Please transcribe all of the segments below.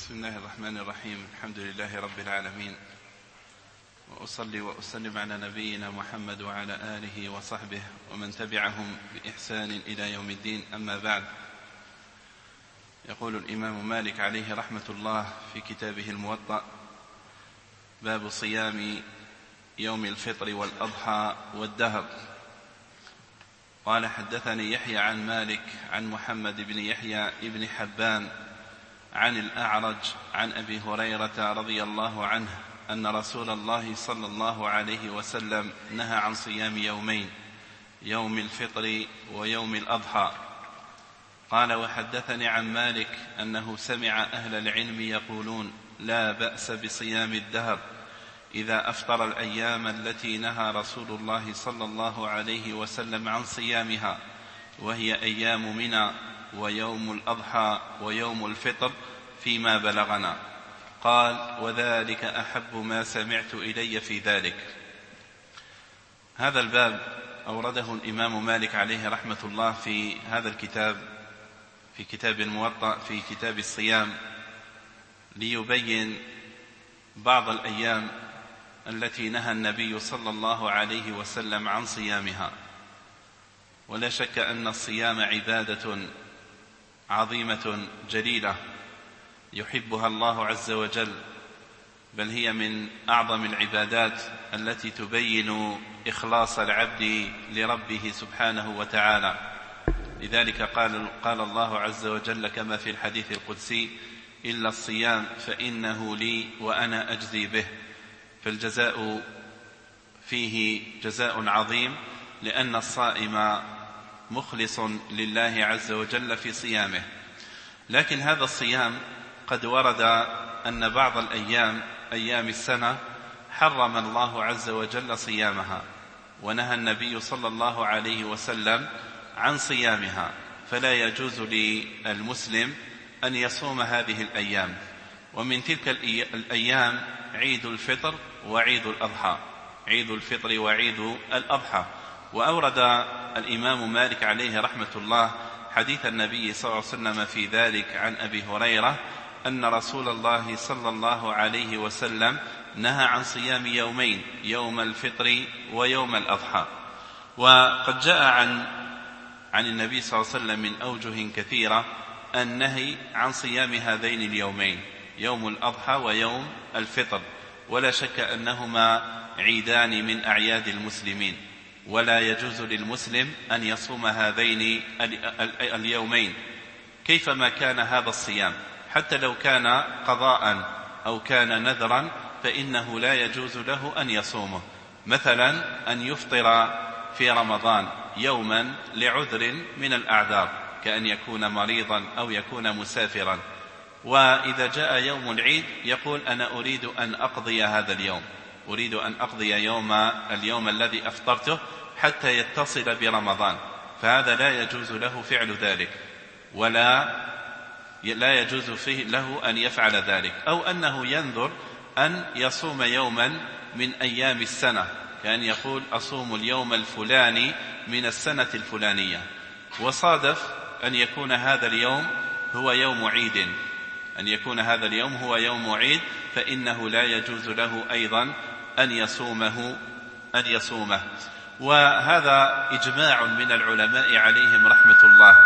بسم الله الرحمن الرحيم. الحمد لله رب العالمين، وأصلي وأسلم على نبينا محمد وعلى آله وصحبه ومن تبعهم بإحسان إلى يوم الدين. أما بعد، يقول الإمام مالك عليه رحمة الله في كتابه الموطأ: باب صيام يوم الفطر والأضحى والدهر. قال: حدثني يحيى عن مالك عن محمد بن يحيى بن حبان عن الأعرج عن أبي هريرة رضي الله عنه أن رسول الله صلى الله عليه وسلم نهى عن صيام يومين، يوم الفطر ويوم الأضحى. قال: وحدثني عن مالك أنه سمع أهل العلم يقولون: لا بأس بصيام الدهر إذا أفطر الأيام التي نهى رسول الله صلى الله عليه وسلم عن صيامها، وهي أيام منى ويوم الأضحى ويوم الفطر فيما بلغنا. قال: وذلك أحب ما سمعت إلي في ذلك. هذا الباب أورده الإمام مالك عليه رحمة الله في هذا الكتاب، في كتاب الموطأ، في كتاب الصيام، ليبين بعض الأيام التي نهى النبي صلى الله عليه وسلم عن صيامها. ولا شك أن الصيام عبادة عظيمة جليلة يحبها الله عز وجل، بل هي من أعظم العبادات التي تبين إخلاص العبد لربه سبحانه وتعالى. لذلك قال الله عز وجل كما في الحديث القدسي: إلا الصيام فإنه لي وأنا أجزي به. فالجزاء فيه جزاء عظيم، لأن الصائم مخلص لله عز وجل في صيامه. لكن هذا الصيام قد ورد أن بعض الأيام، أيام السنة، حرم الله عز وجل صيامها، ونهى النبي صلى الله عليه وسلم عن صيامها، فلا يجوز للمسلم أن يصوم هذه الأيام. ومن تلك الأيام عيد الفطر وعيد الأضحى، عيد الفطر وعيد الأضحى. وأورد الإمام مالك عليه رحمة الله حديث النبي صلى الله عليه وسلم في ذلك عن أبي هريرة أن رسول الله صلى الله عليه وسلم نهى عن صيام يومين، يوم الفطر ويوم الأضحى. وقد جاء عن النبي صلى الله عليه وسلم من أوجه كثيرة النهي عن صيام هذين اليومين، يوم الأضحى ويوم الفطر. ولا شك أنهما عيدان من أعياد المسلمين، ولا يجوز للمسلم أن يصوم هذين اليومين كيفما كان هذا الصيام، حتى لو كان قضاء أو كان نذرا فإنه لا يجوز له أن يصومه. مثلا أن يفطر في رمضان يوما لعذر من الأعذار، كأن يكون مريضا أو يكون مسافرا، وإذا جاء يوم العيد يقول: أنا أريد أن أقضي هذا اليوم، أريد أن أقضي اليوم الذي أفطرته حتى يتصل برمضان. فهذا لا يجوز له فعل ذلك، ولا يجوز فيه له أن يفعل ذلك. أو أنه ينذر أن يصوم يوما من أيام السنة، كأن يقول: أصوم اليوم الفلاني من السنة الفلانية، وصادف أن يكون هذا اليوم هو يوم عيد، أن يكون هذا اليوم هو يوم عيد، فإنه لا يجوز له أيضا أن يصومه. وهذا إجماع من العلماء عليهم رحمة الله،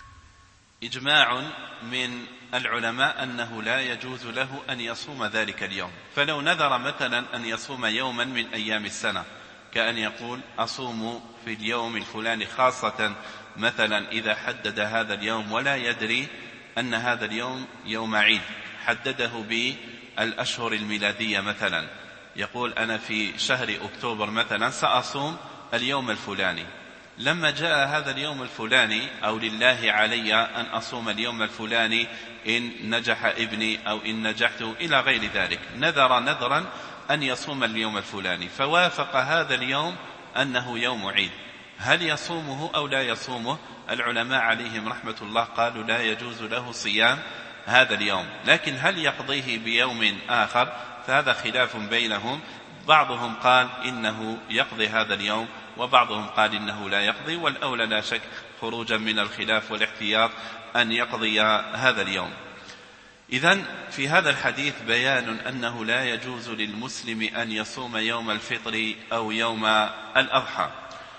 إجماع من العلماء أنه لا يجوز له أن يصوم ذلك اليوم. فلو نذر مثلا أن يصوم يوما من أيام السنة، كأن يقول: أصوم في اليوم الفلاني، خاصة مثلا إذا حدد هذا اليوم ولا يدري أن هذا اليوم يوم عيد، حدده بالأشهر الميلادية، مثلا يقول: أنا في شهر أكتوبر مثلا سأصوم اليوم الفلاني. لما جاء هذا اليوم الفلاني، أو لله علي أن أصوم اليوم الفلاني إن نجح ابني أو إن نجحت إلى غير ذلك، نذر نذرا أن يصوم اليوم الفلاني، فوافق هذا اليوم أنه يوم عيد، هل يصومه أو لا يصومه؟ العلماء عليهم رحمة الله قالوا: لا يجوز له صيام هذا اليوم. لكن هل يقضيه بيوم آخر؟ فهذا خلاف بينهم، بعضهم قال إنه يقضي هذا اليوم، وبعضهم قال إنه لا يقضي. والأولى لا شك خروجا من الخلاف والاحتياط أن يقضي هذا اليوم. إذن في هذا الحديث بيان أنه لا يجوز للمسلم أن يصوم يوم الفطر أو يوم الأضحى.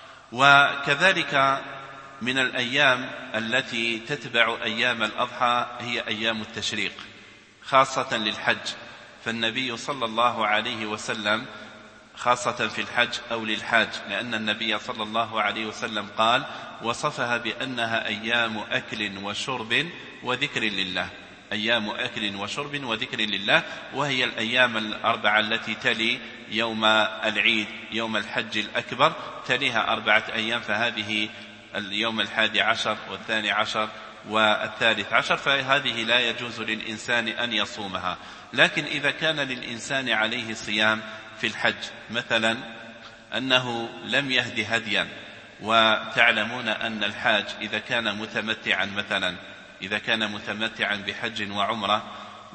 وكذلك من الأيام التي تتبع أيام الأضحى هي أيام التشريق خاصة للحج، فالنبي صلى الله عليه وسلم خاصة في الحج أو للحاج، لأن النبي صلى الله عليه وسلم قال وصفها بأنها أيام أكل وشرب وذكر لله، أيام أكل وشرب وذكر لله، وهي الأيام الأربعة التي تلي يوم العيد يوم الحج الأكبر، تليها 4 أيام، فهذه اليوم 11 و12 و13، فهذه لا يجوز للإنسان أن يصومها. لكن إذا كان للإنسان عليه صيام في الحج، مثلا أنه لم يهدي هديا، وتعلمون أن الحاج إذا كان متمتعا، مثلا إذا كان متمتعا بحج وعمرة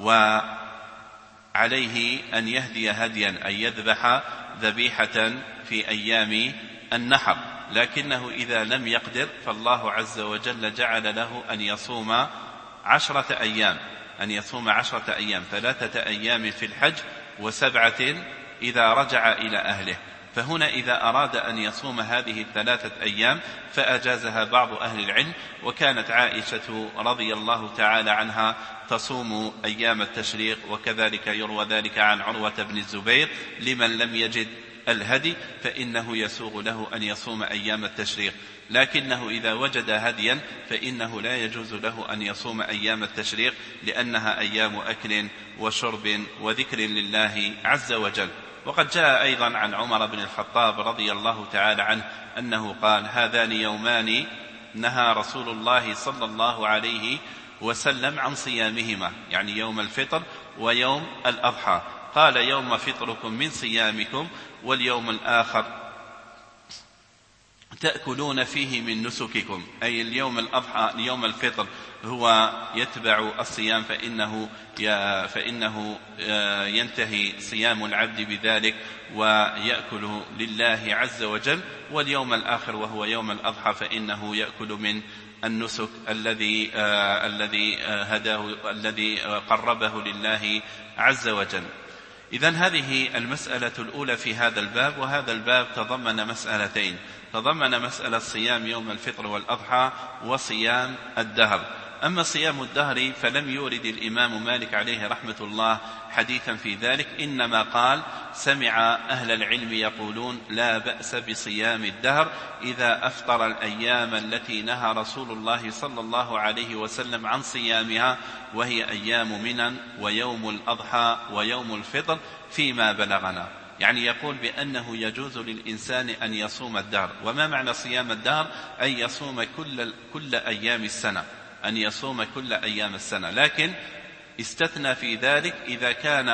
وعليه أن يهدي هديا، أن يذبح ذبيحة في أيام النحر، لكنه إذا لم يقدر فالله عز وجل جعل له أن يصوم 10 أيام، أن يصوم 10 أيام، 3 أيام في الحج و7 إذا رجع إلى أهله. فهنا إذا أراد أن يصوم هذه 3 أيام فأجازها بعض أهل العلم، وكانت عائشة رضي الله تعالى عنها تصوم أيام التشريق، وكذلك يروى ذلك عن عروة بن الزبير لمن لم يجد الهدي فإنه يسوغ له أن يصوم أيام التشريق، لكنه إذا وجد هديا فإنه لا يجوز له أن يصوم أيام التشريق، لأنها أيام أكل وشرب وذكر لله عز وجل. وقد جاء أيضا عن عمر بن الخطاب رضي الله تعالى عنه أنه قال هذان يومان نهى رسول الله صلى الله عليه وسلم عن صيامهما، يعني يوم الفطر ويوم الأضحى، قال يوم فطركم من صيامكم، واليوم الآخر تأكلون فيه من نسككم، أي اليوم الأضحى يوم الفطر هو يتبع الصيام، فإنه ينتهي صيام العبد بذلك ويأكل لله عز وجل، واليوم الآخر وهو يوم الأضحى فإنه يأكل من النسك الذي قربه لله عز وجل. إذن هذه المسألة الأولى في هذا الباب، وهذا الباب تضمن مسألتين، تضمن مسألة صيام يوم الفطر والأضحى وصيام الدهر. أما صيام الدهر فلم يورد الإمام مالك عليه رحمة الله حديثا في ذلك، إنما قال سمع أهل العلم يقولون لا بأس بصيام الدهر إذا أفطر الأيام التي نهى رسول الله صلى الله عليه وسلم عن صيامها، وهي أيام منى ويوم الأضحى ويوم الفطر فيما بلغنا. يعني يقول بأنه يجوز للإنسان أن يصوم الدهر. وما معنى صيام الدهر؟ أن يصوم كل أيام السنة، أن يصوم كل أيام السنة، لكن استثنى في ذلك إذا كان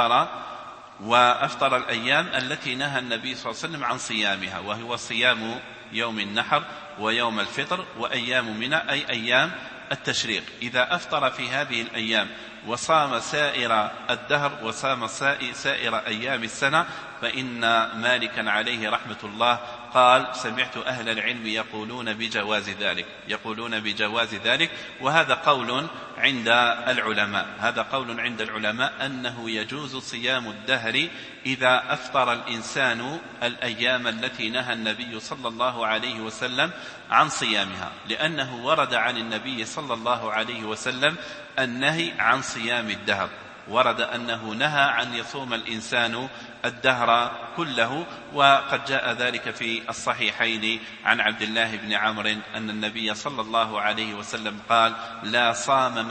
أفطر الأيام التي نهى النبي صلى الله عليه وسلم عن صيامها، وهو صيام يوم النحر ويوم الفطر وأيام منى، أي أيام التشريق. إذا أفطر في هذه الأيام وصام سائر الدهر وصام سائر أيام السنة، فإن مالكا عليه رحمة الله قال سمعت أهل العلم يقولون بجواز ذلك، وهذا قول عند العلماء، أنه يجوز صيام الدهر إذا أفطر الإنسان الأيام التي نهى النبي صلى الله عليه وسلم عن صيامها، لأنه ورد عن النبي صلى الله عليه وسلم النهي عن صيام الدهر، ورد أنه نهى أن يصوم الإنسان الدهر كله. وقد جاء ذلك في الصحيحين عن عبد الله بن عمرو أن النبي صلى الله عليه وسلم قال لا صام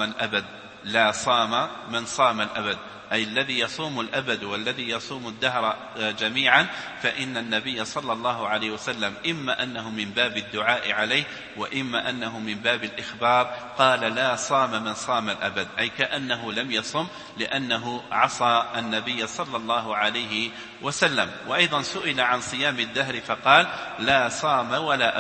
من صام الأبد، أي الذي يصوم الأبد والذي يصوم الدهر جميعا، فإن النبي صلى الله عليه وسلم إما أنه من باب الدعاء عليه وإما أنه من باب الإخبار قال لا صام من صام الأبد، أي كأنه لم يصم لأنه عصى النبي صلى الله عليه وسلم. وأيضا سئل عن صيام الدهر فقال لا صام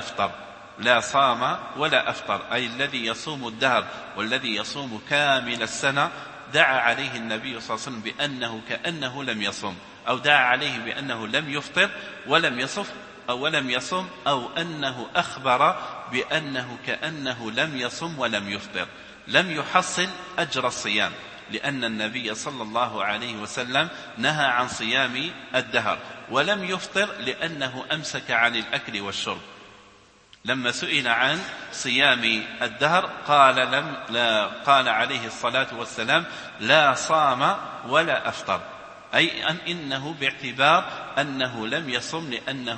ولا أفطر، أي الذي يصوم الدهر والذي يصوم كامل السنة دعا عليه النبي صلى الله عليه وسلم بأنه كأنه لم يصم، أو دعا عليه بأنه لم يفطر ولم يصم، أو أنه أخبر بأنه كأنه لم يصم ولم يفطر. لم يحصل أجر الصيام، لأن النبي صلى الله عليه وسلم نهى عن صيام الدهر، ولم يفطر لأنه أمسك عن الأكل والشرب. لما سئل عن صيام الدهر قال عليه الصلاة والسلام: لا صام ولا أفطر، أي إنه باعتبار أنه لم يصم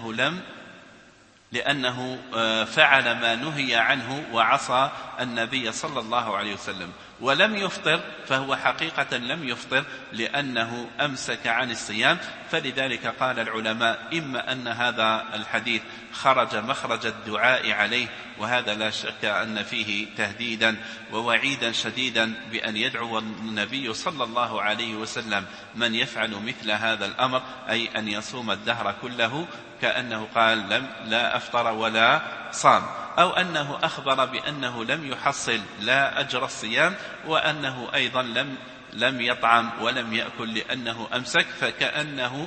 لأنه فعل ما نهي عنه وعصى النبي صلى الله عليه وسلم. ولم يفطر، فهو حقيقة لم يفطر لأنه أمسك عن الصيام. فلذلك قال العلماء: إما أن هذا الحديث خرج مخرج الدعاء عليه، وهذا لا شك أن فيه تهديدا ووعيدا شديدا بأن يدعو النبي صلى الله عليه وسلم من يفعل مثل هذا الأمر، أي أن يصوم الدهر كله، كأنه قال لا أفطر ولا صام، أو أنه أخبر بأنه لم يحصل لا أجر الصيام، وأنه أيضا لم يطعم ولم يأكل لأنه أمسك، فكأنه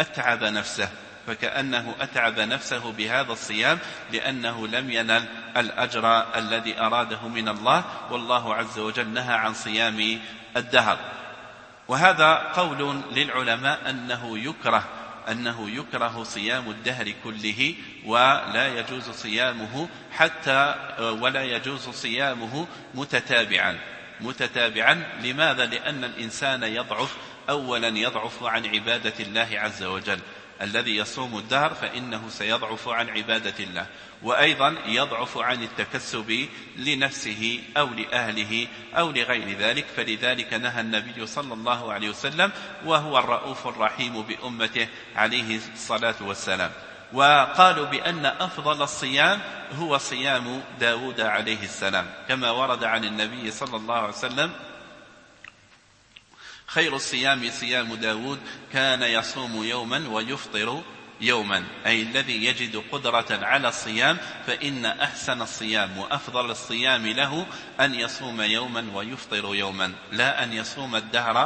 أتعب نفسه بهذا الصيام، لأنه لم ينل الأجر الذي أراده من الله، والله عز وجل نهى عن صيام الدهر. وهذا قول للعلماء أنه يكره صيام الدهر كله، ولا يجوز صيامه متتابعا. لماذا؟ لأن الإنسان يضعف عن عبادة الله عز وجل. الذي يصوم الدهر فإنه سيضعف عن عبادة الله، وأيضا يضعف عن التكسب لنفسه أو لأهله أو لغير ذلك. فلذلك نهى النبي صلى الله عليه وسلم، وهو الرؤوف الرحيم بأمته عليه الصلاة والسلام. وقالوا بأن أفضل الصيام هو صيام داود عليه السلام، كما ورد عن النبي صلى الله عليه وسلم: خير الصيام صيام داود، كان يصوم يوما ويفطر يوما، أي الذي يجد قدرة على الصيام، فإن أحسن الصيام وأفضل الصيام له أن يصوم يوما ويفطر يوما، لا أن يصوم الدهر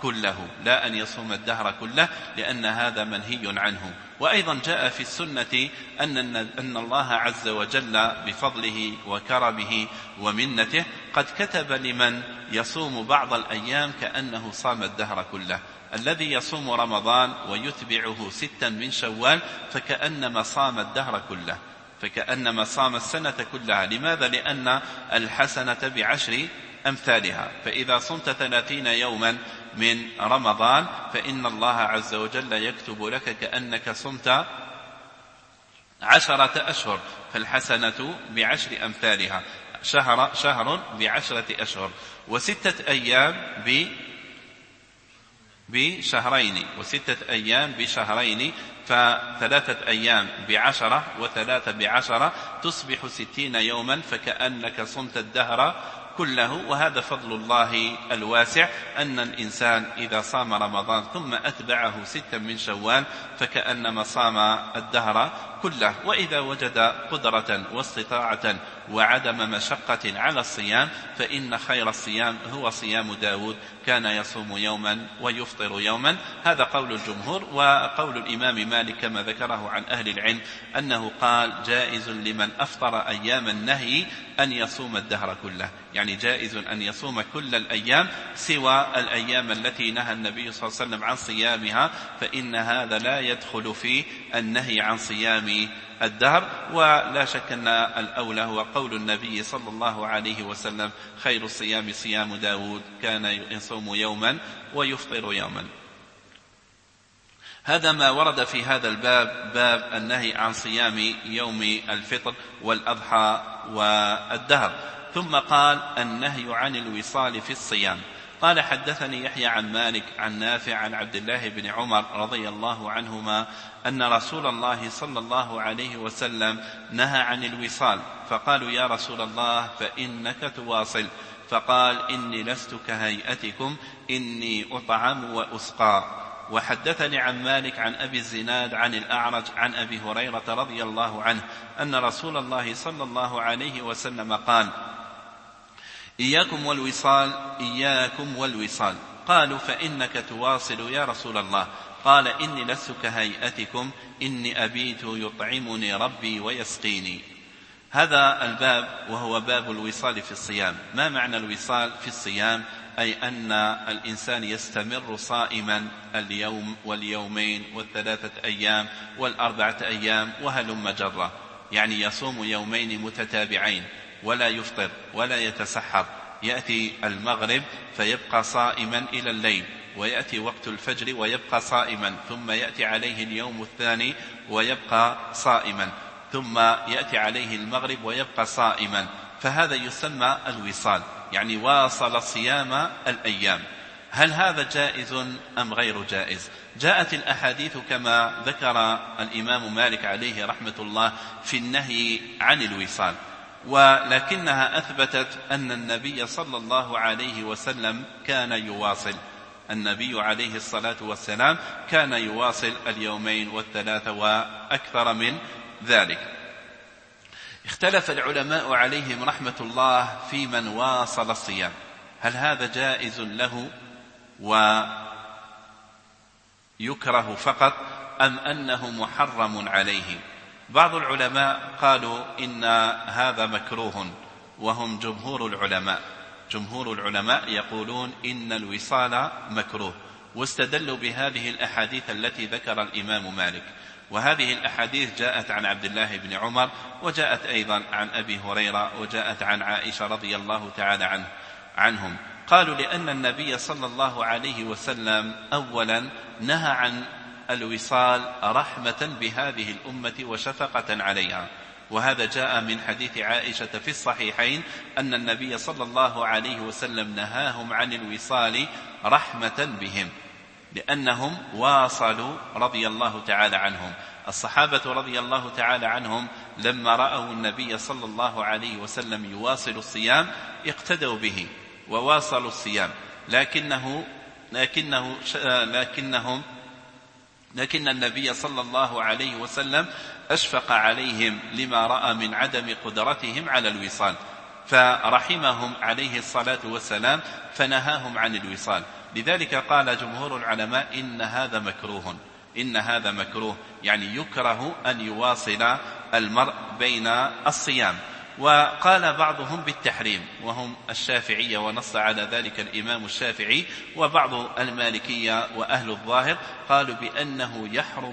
كله، لأن هذا منهي عنه. وأيضا جاء في السنة أن الله عز وجل بفضله وكرمه ومنته قد كتب لمن يصوم بعض الأيام كأنه صام الدهر كله. الذي يصوم رمضان ويتبعه 6 من شوال فكأنما صام الدهر كله، فكأنما صام السنة كلها. لماذا؟ لأن الحسنة ب10 أمثالها. فإذا صمت 30 يوما من رمضان فإن الله عز وجل يكتب لك كأنك صمت 10 أشهر، فالحسنة ب10 أمثالها. شهر ب10 أشهر، و6 أيام بشهرين، و6 أيام بشهرين، ف3 أيام ب10 و3 ب10 تصبح 60 يوما، فكأنك صمت الدهر كله. وهذا فضل الله الواسع، أن الإنسان إذا صام رمضان ثم أتبعه 6 من شوال فكأنما صام الدهر كله. وإذا وجد قدرة واستطاعة وعدم مشقة على الصيام فإن خير الصيام هو صيام داود، كان يصوم يوما ويفطر يوما. هذا قول الجمهور. وقول الإمام مالك كما ذكره عن أهل العلم أنه قال: جائز لمن أفطر أيام النهي أن يصوم الدهر كله، يعني جائز أن يصوم كل الأيام سوى الأيام التي نهى النبي صلى الله عليه وسلم عن صيامها، فإن هذا لا يدخل في النهي عن صيام الدهر. ولا شك أن الأولى هو قول النبي صلى الله عليه وسلم: خير الصيام صيام داود، كان يصوم يوما ويفطر يوما. هذا ما ورد في هذا الباب، باب النهي عن صيام يوم الفطر والأضحى والدهر. ثم قال: النهي عن الوصال في الصيام. قال: حدثني يحيى عن مالك عن نافع عن عبد الله بن عمر رضي الله عنهما أن رسول الله صلى الله عليه وسلم نهى عن الوصال، فقالوا: يا رسول الله فإنك تواصل، فقال: إني لست كهيئتكم، إني أطعم وأسقى. وحدثني عن مالك عن أبي الزناد عن الأعرج عن أبي هريرة رضي الله عنه أن رسول الله صلى الله عليه وسلم قال: إياكم والوصال. قالوا: فإنك تواصل يا رسول الله. قال: إني لست كهيئتكم، إني أبيت يطعمني ربي ويسقيني. هذا الباب وهو باب الوصال في الصيام. ما معنى الوصال في الصيام؟ أي أن الإنسان يستمر صائما اليوم واليومين والثلاثة أيام والأربعة أيام وهلم جرة، يعني يصوم يومين متتابعين ولا يفطر ولا يتسحر، يأتي المغرب فيبقى صائما إلى الليل، ويأتي وقت الفجر ويبقى صائما، ثم يأتي عليه اليوم الثاني ويبقى صائما، ثم يأتي عليه المغرب ويبقى صائما، فهذا يسمى الوصال، يعني واصل صيام الأيام. هل هذا جائز أم غير جائز؟ جاءت الأحاديث كما ذكر الإمام مالك عليه رحمة الله في النهي عن الوصال، ولكنها أثبتت أن النبي صلى الله عليه وسلم كان يواصل. النبي عليه الصلاة والسلام كان يواصل اليومين والثلاثة وأكثر من ذلك. اختلف العلماء عليهم رحمة الله في من واصل الصيام، هل هذا جائز له ويكره فقط أم أنه محرم عليه؟ بعض العلماء قالوا إن هذا مكروه، وهم جمهور العلماء. جمهور العلماء يقولون إن الوصال مكروه، واستدلوا بهذه الأحاديث التي ذكر الإمام مالك. وهذه الأحاديث جاءت عن عبد الله بن عمر، وجاءت أيضا عن أبي هريرة، وجاءت عن عائشة رضي الله تعالى عنهم. قالوا لأن النبي صلى الله عليه وسلم أولا نهى عن الوصال رحمة بهذه الأمة وشفقة عليها، وهذا جاء من حديث عائشة في الصحيحين أن النبي صلى الله عليه وسلم نهاهم عن الوصال رحمة بهم، لأنهم واصلوا رضي الله تعالى عنهم. الصحابة رضي الله تعالى عنهم لما رأوا النبي صلى الله عليه وسلم يواصل الصيام اقتدوا به وواصلوا الصيام، لكن النبي صلى الله عليه وسلم أشفق عليهم لما رأى من عدم قدرتهم على الوصال، فرحمهم عليه الصلاة والسلام فنهاهم عن الوصال. لذلك قال جمهور العلماء إن هذا مكروه، يعني يكره أن يواصل المرء بين الصيام. وقال بعضهم بالتحريم، وهم الشافعية، ونص على ذلك الإمام الشافعي، وبعض المالكية وأهل الظاهر قالوا بأنه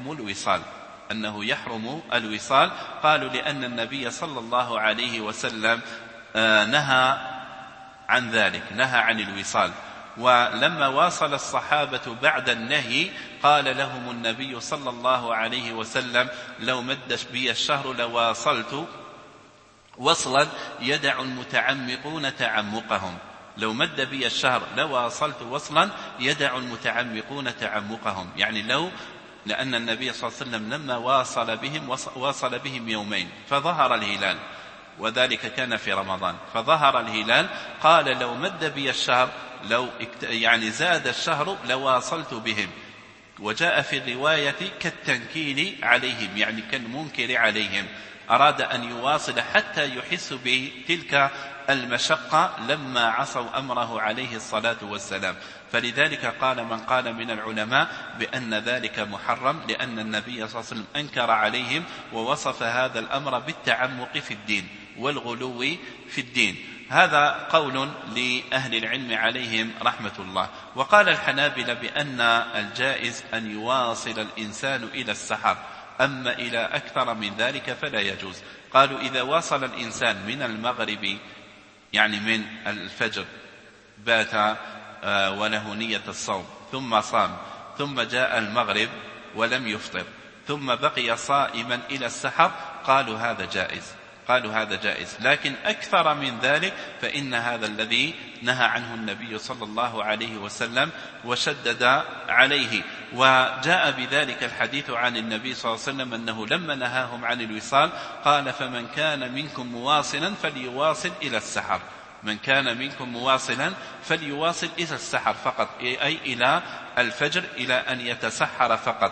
يحرم الوصال، قالوا لأن النبي صلى الله عليه وسلم نهى عن ذلك، نهى عن الوصال. ولما واصل الصحابة بعد النهي قال لهم النبي صلى الله عليه وسلم لو مد بي الشهر لواصلت وصلا يدع المتعمقون تعمقهم، لو مد بي الشهر لواصلت وصلا يدع المتعمقون تعمقهم، يعني لأن النبي صلى الله عليه وسلم لما واصل بهم يومين فظهر الهلال، وذلك كان في رمضان، فظهر الهلال قال لو مد بي الشهر يعني زاد الشهر لواصلت بهم. وجاء في الرواية كالتنكيل عليهم، يعني كالمنكر عليهم، أراد أن يواصل حتى يحس بتلك المشقة لما عصوا أمره عليه الصلاة والسلام. فلذلك قال من قال من العلماء بأن ذلك محرم، لأن النبي صلى الله عليه وسلم أنكر عليهم ووصف هذا الأمر بالتعمق في الدين والغلو في الدين. هذا قول لأهل العلم عليهم رحمة الله. وقال الحنابلة بأن الجائز أن يواصل الإنسان إلى السحر، أما إلى أكثر من ذلك فلا يجوز. قالوا إذا واصل الإنسان من المغرب، يعني من الفجر، بات وله نية الصوم ثم صام، ثم جاء المغرب ولم يفطر، ثم بقي صائما إلى السحر، قالوا هذا جائز. لكن أكثر من ذلك فإن هذا الذي نهى عنه النبي صلى الله عليه وسلم وشدد عليه. وجاء بذلك الحديث عن النبي صلى الله عليه وسلم أنه لما نهاهم عن الوصال قال فمن كان منكم مواصلا فليواصل إلى السحر، من كان منكم مواصلا فليواصل إلى السحر فقط، أي إلى الفجر، إلى أن يتسحر فقط.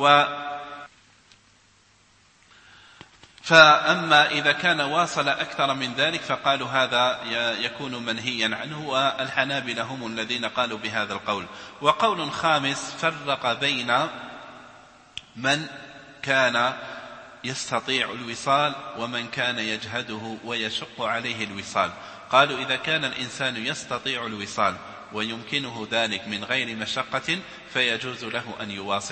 فأما إذا كان واصل أكثر من ذلك فقالوا هذا يكون منهيا عنه، والحنابلة هم الذين قالوا بهذا القول. وقول خامس فرق بين من كان يستطيع الوصال ومن كان يجهده ويشق عليه الوصال. قالوا إذا كان الإنسان يستطيع الوصال ويمكنه ذلك من غير مشقة فيجوز له أن يواصل،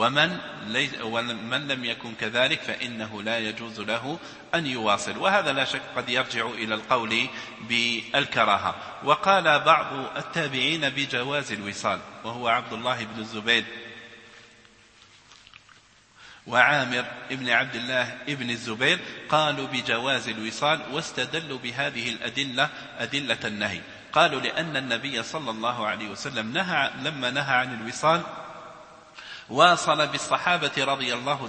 ومن لم يكن كذلك فإنه لا يجوز له أن يواصل. وهذا لا شك قد يرجع إلى القول بالكراهة. وقال بعض التابعين بجواز الوصال، وهو عبد الله بن الزبير وعامر ابن عبد الله ابن الزبير، قالوا بجواز الوصال واستدلوا بهذه الأدلة أدلة النهي. قالوا لأن النبي صلى الله عليه وسلم لما نهى عن الوصال واصل بالصحابة رضي الله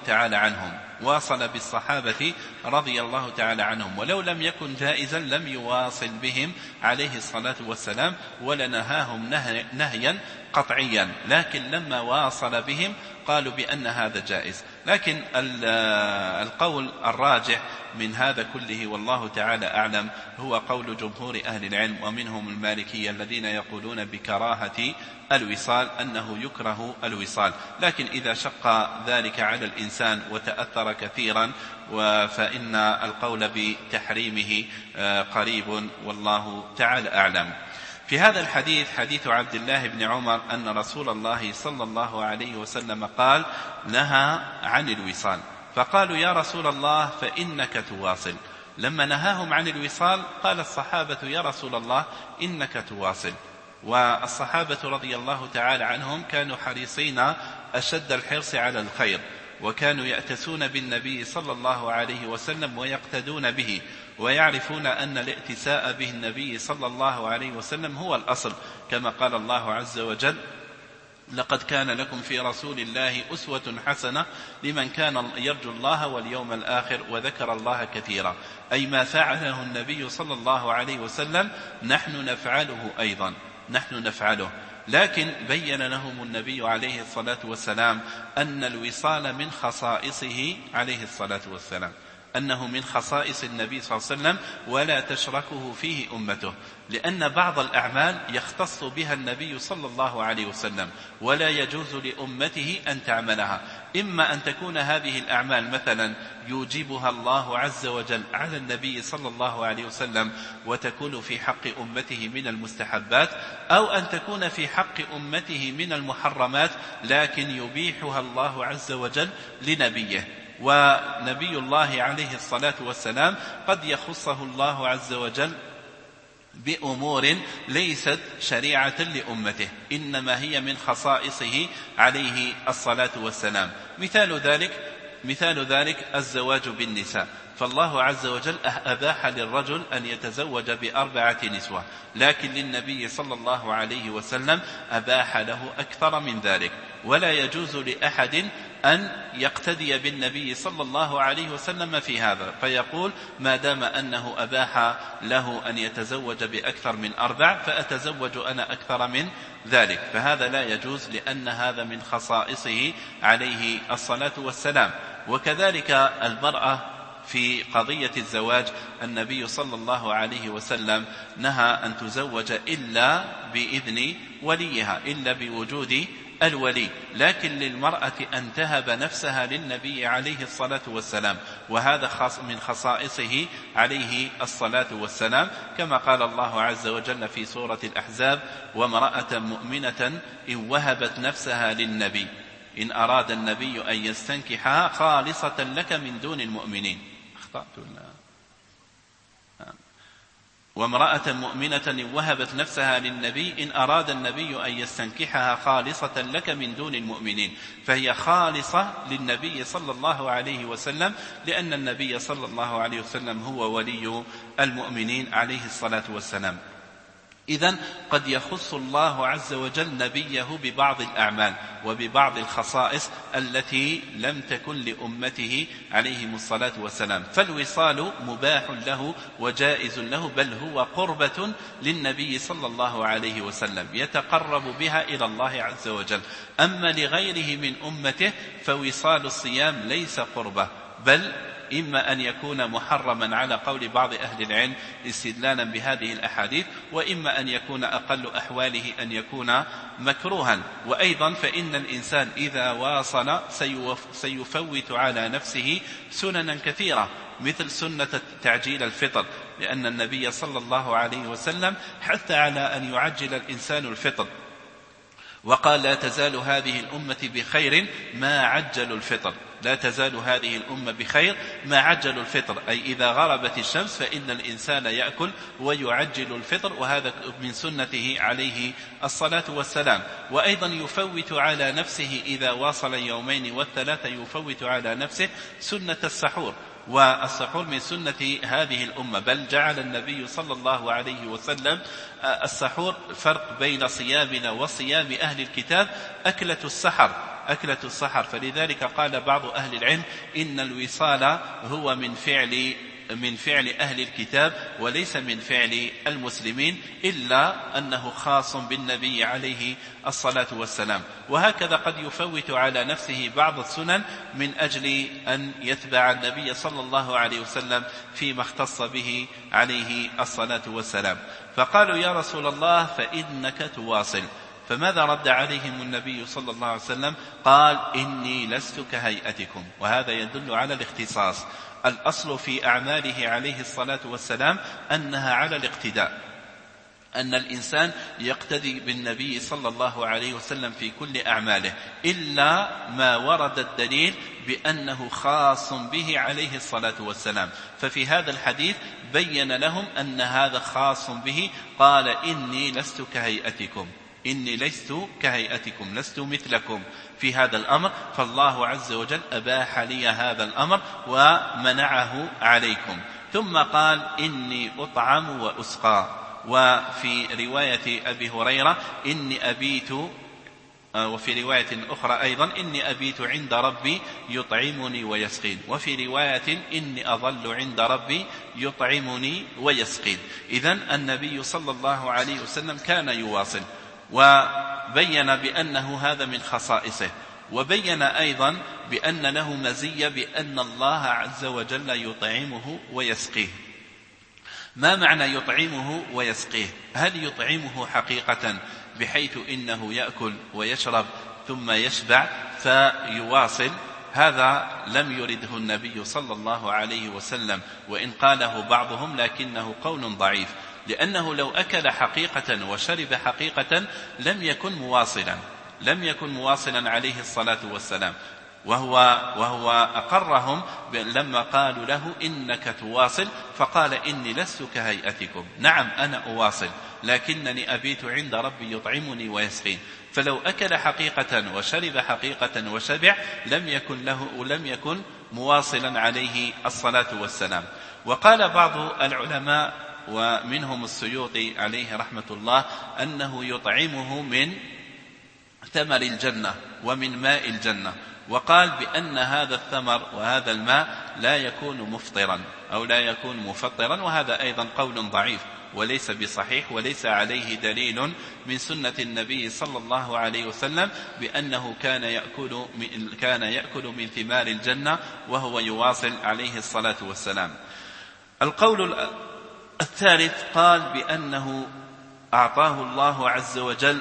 تعالى عنهم، ولو لم يكن جائزا لم يواصل بهم عليه الصلاة والسلام ولنهاهم نهيا قطعيا، لكن لما واصل بهم قالوا بأن هذا جائز. لكن القول الراجح من هذا كله والله تعالى أعلم هو قول جمهور أهل العلم، ومنهم المالكية الذين يقولون بكراهة الوصال، أنه يكره الوصال، لكن إذا شق ذلك على الإنسان وتأثر كثيرا فإن القول بتحريمه قريب والله تعالى أعلم. في هذا الحديث حديث عبد الله بن عمر أن رسول الله صلى الله عليه وسلم قال نهى عن الوصال، فقالوا يا رسول الله فإنك تواصل. لما نهاهم عن الوصال قال الصحابة يا رسول الله إنك تواصل. والصحابة رضي الله تعالى عنهم كانوا حريصين أشد الحرص على الخير، وكانوا يأتسون بالنبي صلى الله عليه وسلم ويقتدون به، ويعرفون أن الائتساء به النبي صلى الله عليه وسلم هو الأصل، كما قال الله عز وجل لقد كان لكم في رسول الله أسوة حسنة لمن كان يرجو الله واليوم الآخر وذكر الله كثيرا، أي ما فعله النبي صلى الله عليه وسلم نحن نفعله أيضا، نحن نفعله. لكن بين لهم النبي عليه الصلاة والسلام أن الوصال من خصائصه عليه الصلاة والسلام، أنه من خصائص النبي صلى الله عليه وسلم ولا تشركه فيه أمته، لأن بعض الأعمال يختص بها النبي صلى الله عليه وسلم ولا يجوز لأمته أن تعملها، إما أن تكون هذه الأعمال مثلا يوجبها الله عز وجل على النبي صلى الله عليه وسلم وتكون في حق أمته من المستحبات، أو أن تكون في حق أمته من المحرمات لكن يبيحها الله عز وجل لنبيه. ونبي الله عليه الصلاة والسلام قد يخصه الله عز وجل بأمور ليست شريعة لأمته، إنما هي من خصائصه عليه الصلاة والسلام. مثال ذلك الزواج بالنساء، فالله عز وجل أباح للرجل أن يتزوج ب4 نسوة، لكن للنبي صلى الله عليه وسلم أباح له أكثر من ذلك، ولا يجوز لأحد أن يقتدي بالنبي صلى الله عليه وسلم في هذا، فيقول ما دام أنه أباح له أن يتزوج بأكثر من 4 فأتزوج أنا أكثر من ذلك، فهذا لا يجوز لأن هذا من خصائصه عليه الصلاة والسلام. وكذلك المرأة في قضية الزواج النبي صلى الله عليه وسلم نهى أن تزوج إلا بإذن وليها، إلا بوجود الولي، لكن للمرأة أن تهب نفسها للنبي عليه الصلاة والسلام، وهذا من خصائصه عليه الصلاة والسلام، كما قال الله عز وجل في سورة الأحزاب وامرأة مؤمنة إن وهبت نفسها للنبي إن أراد النبي أن يستنكحها خالصة لك من دون المؤمنين. وامرأة مؤمنة إن وهبت نفسها للنبي إن أراد النبي أن يستنكحها خالصة لك من دون المؤمنين، فهي خالصة للنبي صلى الله عليه وسلم، لأن النبي صلى الله عليه وسلم هو ولي المؤمنين عليه الصلاة والسلام. إذن قد يخص الله عز وجل نبيه ببعض الأعمال وببعض الخصائص التي لم تكن لأمته عليهم الصلاة والسلام، فالوصال مباح له وجائز له، بل هو قربة للنبي صلى الله عليه وسلم يتقرب بها إلى الله عز وجل. أما لغيره من أمته فوصال الصيام ليس قربة، بل إما أن يكون محرما على قول بعض أهل العلم استدلالا بهذه الأحاديث، وإما أن يكون أقل أحواله أن يكون مكروها. وأيضا فإن الإنسان إذا واصل سيفوت على نفسه سننا كثيرة، مثل سنة تعجيل الفطر، لأن النبي صلى الله عليه وسلم حث على أن يعجل الإنسان الفطر، وقال لا تزال هذه الأمة بخير ما عجلوا الفطر، لا تزال هذه الأمة بخير ما عجلوا الفطر، أي إذا غربت الشمس فإن الإنسان يأكل ويعجل الفطر، وهذا من سنته عليه الصلاة والسلام. وأيضا يفوت على نفسه إذا واصل يومين والثلاثة يفوت على نفسه سنة السحور، والسحور من سنة هذه الأمة، بل جعل النبي صلى الله عليه وسلم السحور فرق بين صيامنا وصيام أهل الكتاب أكلة السحر. فلذلك قال بعض أهل العلم إن الوصال هو من فعل أهل الكتاب وليس من فعل المسلمين، إلا أنه خاص بالنبي عليه الصلاة والسلام. وهكذا قد يفوت على نفسه بعض السنن من أجل أن يتبع النبي صلى الله عليه وسلم فيما اختص به عليه الصلاة والسلام. فقالوا يا رسول الله فإنك تواصل، فماذا رد عليهم النبي صلى الله عليه وسلم؟ قال إني لست كهيئتكم. وهذا يدل على الاختصاص. الأصل في أعماله عليه الصلاة والسلام أنها على الاقتداء، أن الإنسان يقتدي بالنبي صلى الله عليه وسلم في كل أعماله، إلا ما ورد الدليل بأنه خاص به عليه الصلاة والسلام. ففي هذا الحديث بين لهم أن هذا خاص به، قال إني لست كهيئتكم لست مثلكم في هذا الأمر، فالله عز وجل أباح لي هذا الأمر ومنعه عليكم. ثم قال إني أطعم وأسقى. وفي رواية أبي هريرة إني أبيت، وفي رواية أخرى أيضا إني أبيت عند ربي يطعمني ويسقين، وفي رواية إني أظل عند ربي يطعمني ويسقين. إذن النبي صلى الله عليه وسلم كان يواصل، وبين بأنه هذا من خصائصه، وبين أيضا بأن له مزية بأن الله عز وجل يطعمه ويسقيه. ما معنى يطعمه ويسقيه؟ هل يطعمه حقيقة بحيث إنه يأكل ويشرب ثم يشبع فيواصل؟ هذا لم يرده النبي صلى الله عليه وسلم، وإن قاله بعضهم لكنه قول ضعيف، لأنه لو أكل حقيقة وشرب حقيقة لم يكن مواصلا عليه الصلاة والسلام. وهو أقرهم لما قالوا له إنك تواصل، فقال إني لست كهيئتكم، نعم أنا أواصل لكنني أبيت عند ربي يطعمني ويسقين. فلو أكل حقيقة وشرب حقيقة وشبع لم يكن مواصلا عليه الصلاة والسلام. وقال بعض العلماء ومنهم السيوطي عليه رحمة الله أنه يطعمه من ثمر الجنة ومن ماء الجنة، وقال بأن هذا الثمر وهذا الماء لا يكون مفطرا أو لا يكون مفطرا، وهذا أيضا قول ضعيف وليس بصحيح، وليس عليه دليل من سنة النبي صلى الله عليه وسلم بأنه كان يأكل من ثمار الجنة وهو يواصل عليه الصلاة والسلام. القول الثالث قال بأنه أعطاه الله عز وجل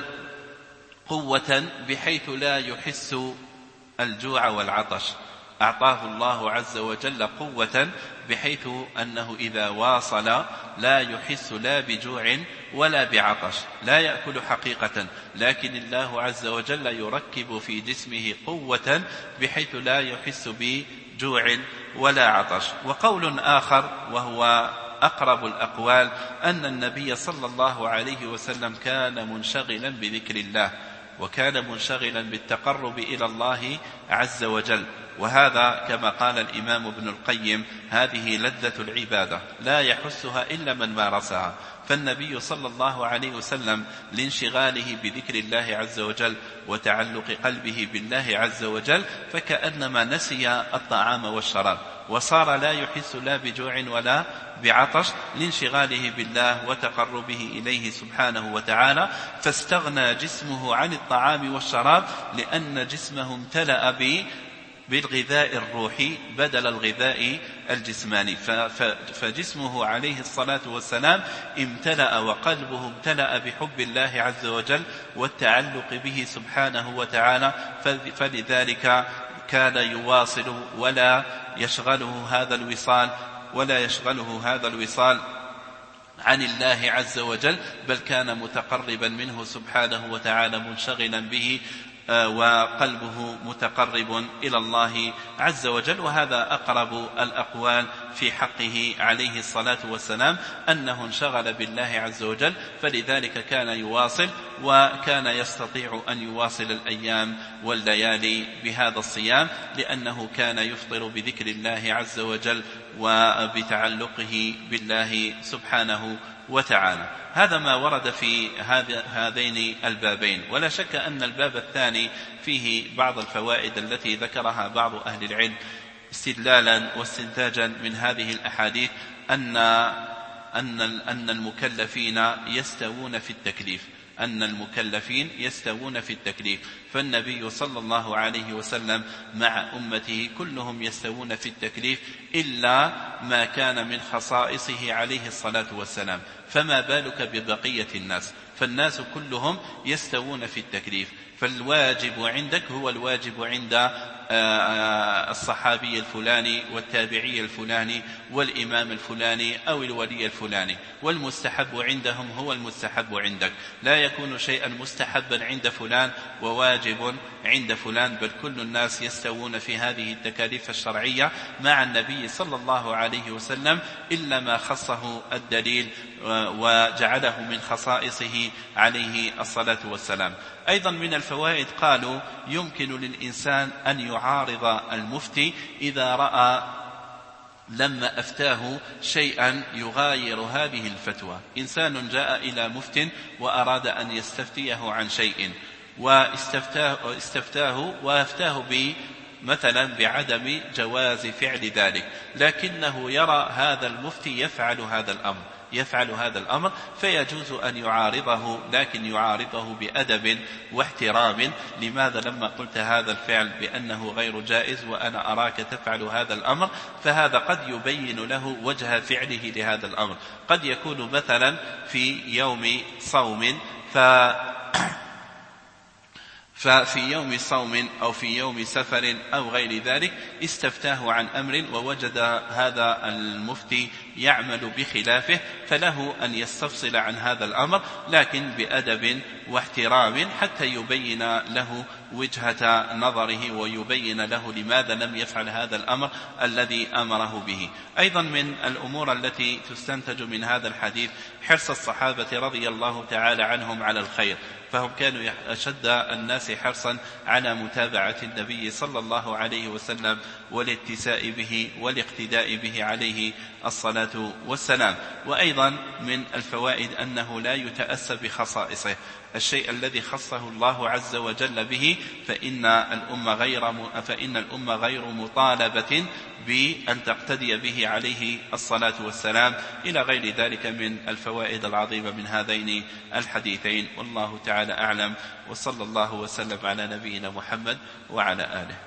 قوة بحيث لا يحس الجوع والعطش، أعطاه الله عز وجل قوة بحيث أنه إذا واصل لا يحس لا بجوع ولا بعطش، لا يأكل حقيقة، لكن الله عز وجل يركب في جسمه قوة بحيث لا يحس بجوع ولا عطش. وقول آخر وهو أقرب الأقوال أن النبي صلى الله عليه وسلم كان منشغلا بذكر الله، وكان منشغلا بالتقرب إلى الله عز وجل، وهذا كما قال الإمام ابن القيم هذه لذة العبادة لا يحسها إلا من مارسها. فالنبي صلى الله عليه وسلم لانشغاله بذكر الله عز وجل وتعلق قلبه بالله عز وجل فكأنما نسي الطعام والشراب، وصار لا يحس لا بجوع ولا بعطش لانشغاله بالله وتقربه إليه سبحانه وتعالى، فاستغنى جسمه عن الطعام والشراب لأن جسمه امتلأ بالغذاء الروحي بدل الغذاء الجسماني، فجسمه عليه الصلاة والسلام امتلأ وقلبه امتلأ بحب الله عز وجل والتعلق به سبحانه وتعالى، فلذلك كان يواصل ولا يشغله هذا الوصال عن الله عز وجل، بل كان متقربا منه سبحانه وتعالى منشغلا به، وقلبه متقرب إلى الله عز وجل. وهذا أقرب الأقوال في حقه عليه الصلاة والسلام، أنه انشغل بالله عز وجل، فلذلك كان يواصل، وكان يستطيع أن يواصل الأيام والليالي بهذا الصيام، لأنه كان يفطر بذكر الله عز وجل وبتعلقه بالله سبحانه وتعالى. هذا ما ورد في هذين البابين. ولا شك أن الباب الثاني فيه بعض الفوائد التي ذكرها بعض أهل العلم استدلالا واستنتاجا من هذه الأحاديث، أن المكلفين يستوون في التكليف، فالنبي صلى الله عليه وسلم مع أمته كلهم يستوون في التكليف، إلا ما كان من خصائصه عليه الصلاة والسلام، فما بالك ببقية الناس؟ فالناس كلهم يستوون في التكليف، فالواجب عندك هو الواجب عند الصحابي الفلاني والتابعي الفلاني والإمام الفلاني أو الولي الفلاني، والمستحب عندهم هو المستحب عندك، لا يكون شيئا مستحبا عند فلان وواجب عند فلان، بل كل الناس يستوون في هذه التكاليف الشرعية مع النبي صلى الله عليه وسلم، إلا ما خصه الدليل وجعله من خصائصه عليه الصلاة والسلام. أيضا من الفوائد قالوا يمكن للإنسان أن يعارض المفتي إذا رأى لما أفتاه شيئا يغاير هذه الفتوى. إنسان جاء إلى مفت وأراد أن يستفتيه عن شيء، واستفتاه وأفتاه مثلا بعدم جواز فعل ذلك، لكنه يرى هذا المفتي يفعل هذا الأمر، فيجوز أن يعارضه، لكن يعارضه بأدب واحترام. لماذا لما قلت هذا الفعل بأنه غير جائز وأنا أراك تفعل هذا الأمر؟ فهذا قد يبين له وجه فعله لهذا الأمر. قد يكون مثلا في يوم صوم، ففي يوم صوم أو في يوم سفر أو غير ذلك استفتاه عن أمر ووجد هذا المفتي يعمل بخلافه، فله أن يستفصل عن هذا الأمر، لكن بأدب واحترام حتى يبين له وجهة نظره ويبين له لماذا لم يفعل هذا الأمر الذي أمره به. أيضا من الأمور التي تستنتج من هذا الحديث حرص الصحابة رضي الله تعالى عنهم على الخير، فهم كانوا أشد الناس حرصا على متابعة النبي صلى الله عليه وسلم والاتساء به والاقتداء به عليه الصلاة والسلام. وأيضا من الفوائد أنه لا يتأسى بخصائصه، الشيء الذي خصه الله عز وجل به فإن الأمة غير مطالبة بأن تقتدي به عليه الصلاة والسلام، إلى غير ذلك من الفوائد العظيمة من هذين الحديثين. والله تعالى أعلم، وصلى الله وسلم على نبينا محمد وعلى آله.